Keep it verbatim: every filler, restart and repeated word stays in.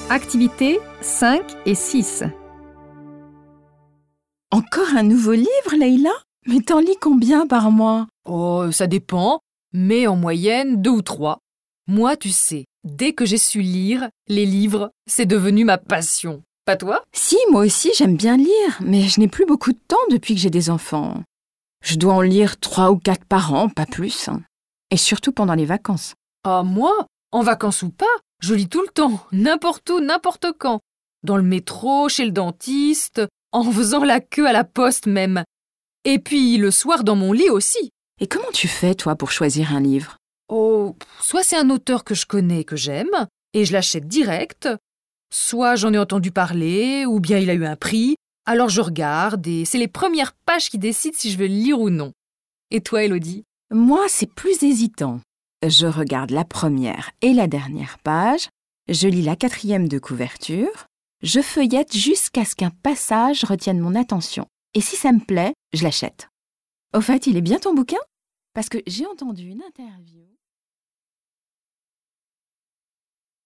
Activités cinq et six. Encore un nouveau livre, Leïla? Mais t'en lis combien par mois? Oh, ça dépend, mais en moyenne, deux ou trois. Moi, tu sais, dès que j'ai su lire, les livres, c'est devenu ma passion. Pas toi? Si, moi aussi, j'aime bien lire, mais je n'ai plus beaucoup de temps depuis que j'ai des enfants. Je dois en lire trois ou quatre par an, pas plus. Et surtout pendant les vacances. Ah, moi, en vacances ou pas, je lis tout le temps, n'importe où, n'importe quand. Dans le métro, chez le dentiste, en faisant la queue à la poste même. Et puis le soir dans mon lit aussi. Et comment tu fais, toi, pour choisir un livre? Oh, soit c'est un auteur que je connais et que j'aime, et je l'achète direct, soit j'en ai entendu parler, ou bien il a eu un prix, alors je regarde et c'est les premières pages qui décident si je veux le lire ou non. Et toi, Élodie? Moi, c'est plus hésitant. Je regarde la première et la dernière page, je lis la quatrième de couverture, je feuillette jusqu'à ce qu'un passage retienne mon attention. Et si ça me plaît, je l'achète. Au fait, il est bien ton bouquin? Parce que j'ai entendu une interview...